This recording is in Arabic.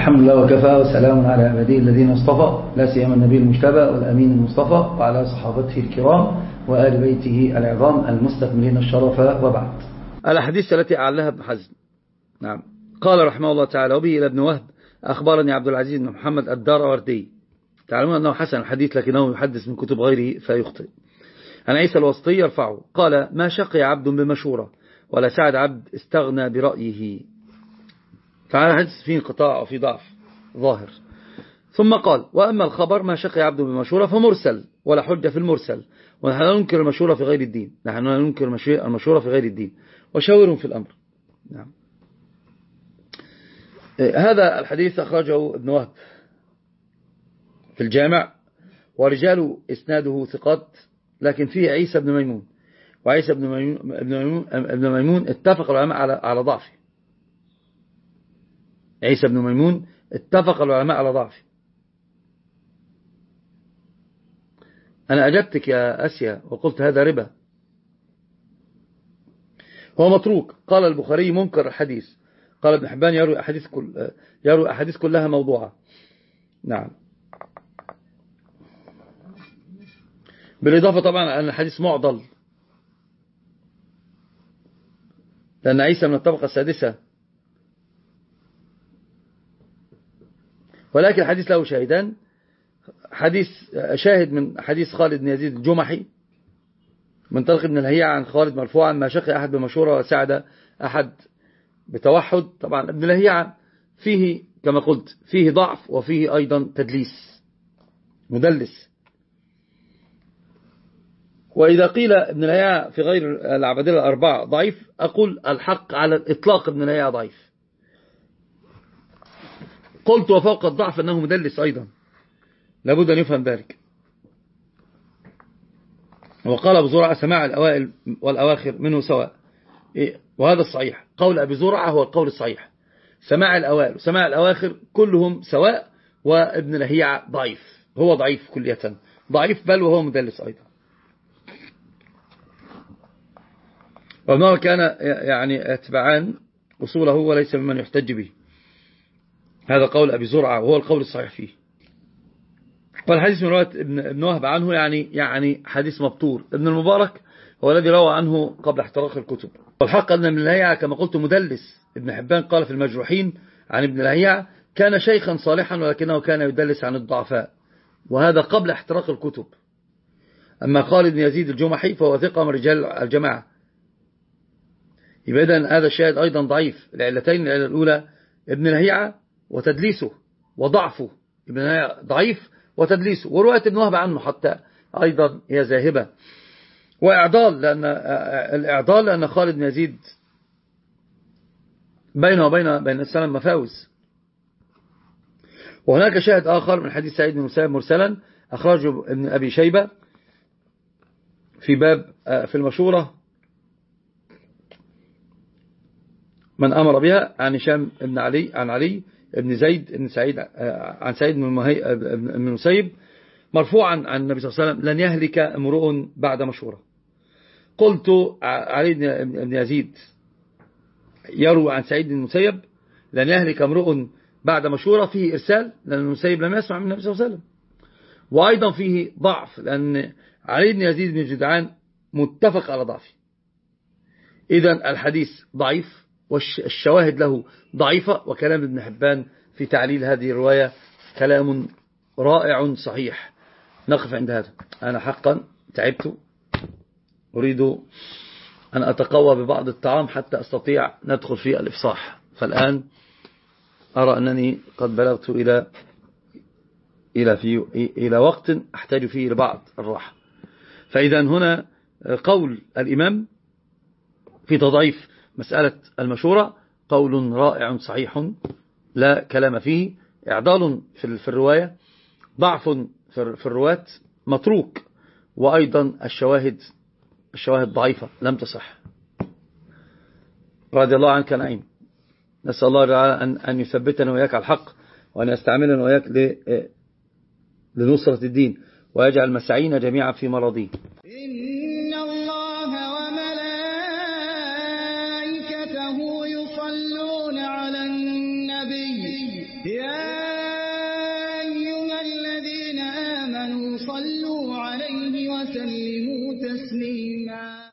الحمد لله وكفى وسلام على عباده الذين اصطفى لا سيما النبي المجتبى والأمين المصطفى وعلى صحابته الكرام وآل بيته العظام المستكملين الشرف وبعد. الأحاديث التي أعلها ابن حزم. نعم. قال رحمه الله تعالى: وبه إلى ابن وهب أخبرني عبد العزيز بن محمد الداروردي. تعلمون أنه حسن الحديث لكنه يحدث من كتب غيره فيخطئ. عن عيسى الوسطي يرفعه قال: ما شقي عبد بمشورة ولا سعد عبد استغنى برأيه. فعلى حدث فيه انقطاع وفي ضعف ظاهر. ثم قال: وأما الخبر ما شقي عبد بمشورة فمرسل ولا حجة في المرسل، ونحن لا ننكر المشورة في غير الدين، نحن لا ننكر المشورة في غير الدين وشاورهم في الأمر. نعم. هذا الحديث أخرجه ابن وهب في الجامع، ورجال إسناده ثقات، لكن فيه عيسى بن ميمون، وعيسى بن ميمون اتفق العلماء على ضعفه. عيسى بن ميمون اتفق العلماء على ضعفه. أنا أجبتك يا أسيا وقلت هذا ربا، هو متروك. قال البخاري منكر الحديث. قال ابن حبان يروي أحاديث كلها موضوعة. نعم. بالإضافة طبعا أن الحديث معضل، لأن عيسى من الطبقة السادسة، ولكن الحديث له شاهدان. شاهد من حديث خالد بن يزيد الجمحي من طريق ابن لهيعة عن خالد مرفوعا: ما شقي أحد بمشورة وسعد أحد بتوحد. طبعا ابن لهيعة فيه كما قلت فيه ضعف وفيه أيضا تدليس، مدلس. وإذا قيل ابن لهيعة في غير العبادلة الأربعة ضعيف، أقول الحق على الإطلاق ابن لهيعة ضعيف. قلت وفوق الضعف أنه مدلس أيضا، لابد أن يفهم ذلك. وقال أبو زرعة: سماع الأوائل والأواخر منه سواء، وهذا الصحيح. قول أبي زرعة هو القول الصحيح، سماع الأوائل وسماع الأواخر كلهم سواء. وابن لهيعة ضعيف، هو ضعيف كلية، ضعيف بل وهو مدلس أيضا. وابنه كان يعني اتبعان أصوله وليس ممن يحتج به. هذا قول أبي زرعة وهو القول الصحيح فيه. والحديث من رواية ابن وهب عنه يعني حديث مبتور. ابن المبارك هو الذي روى عنه قبل احتراق الكتب. والحق أن ابن لهيعة كما قلت مدلس. ابن حبان قال في المجروحين عن ابن لهيعة: كان شيخا صالحا ولكنه كان يدلس عن الضعفاء، وهذا قبل احتراق الكتب. أما خالد بن يزيد الجمحي فهو ثقة من رجال الجماعة. يبقى إذن هذا الشاهد أيضا ضعيف العلتين: العلة الأولى ابن لهيعة وتدليسه وضعفه. ابن لهيعة ضعيف وتدليسه، ورواية ابن وهب عنه حتى أيضا هي ذاهبة. الإعضال لأن خالد بن يزيد بينه وبين السلام مفاوز. وهناك شاهد آخر من حديث سعيد بن المسيب مرسلا أخرجه ابن أبي شيبة في باب في المشورة من أمر بها، عن هشام بن علي عن علي بن زيد بن سعيد عن سعيد بن المسيب مرفوعا عن النبي صلى الله عليه وسلم: لن يهلك امرؤ بعد مشورة. قلت علي بن يزيد يروي عن سعيد بن المسيب: لن يهلك امرؤ بعد مشورة، فيه إرسال لأن المسيب لم يسمع من النبي صلى الله عليه وسلم، وأيضا فيه ضعف لأن علي بن يزيد بن جدعان متفق على ضعفه. إذن الحديث ضعيف والشواهد له ضعيفة. وكلام ابن حبان في تعليل هذه الرواية كلام رائع صحيح. نقف عند هذا. أنا حقا تعبت، أريد أن أتقوى ببعض الطعام حتى أستطيع ندخل في الإفصاح. فالآن أرى أنني قد بلغت إلى وقت أحتاج فيه لبعض الراحة. فإذا هنا قول الإمام في تضعيف مسألة المشورة قول رائع صحيح لا كلام فيه. إعضال في الرواية، ضعف في الرواة، متروك، وأيضا الشواهد ضعيفة لم تصح. رضي الله عنك نعيم. نسأل الله تعالى أن يثبتنا وإياك على الحق، وأن يستعملنا وإياك لنصرة الدين، ويجعل مسعينا جميعا في مرضيه. إن الله وملائكته يصلون على النبي يا أيها الذين آمنوا صلوا عليه وسلموا تسليما.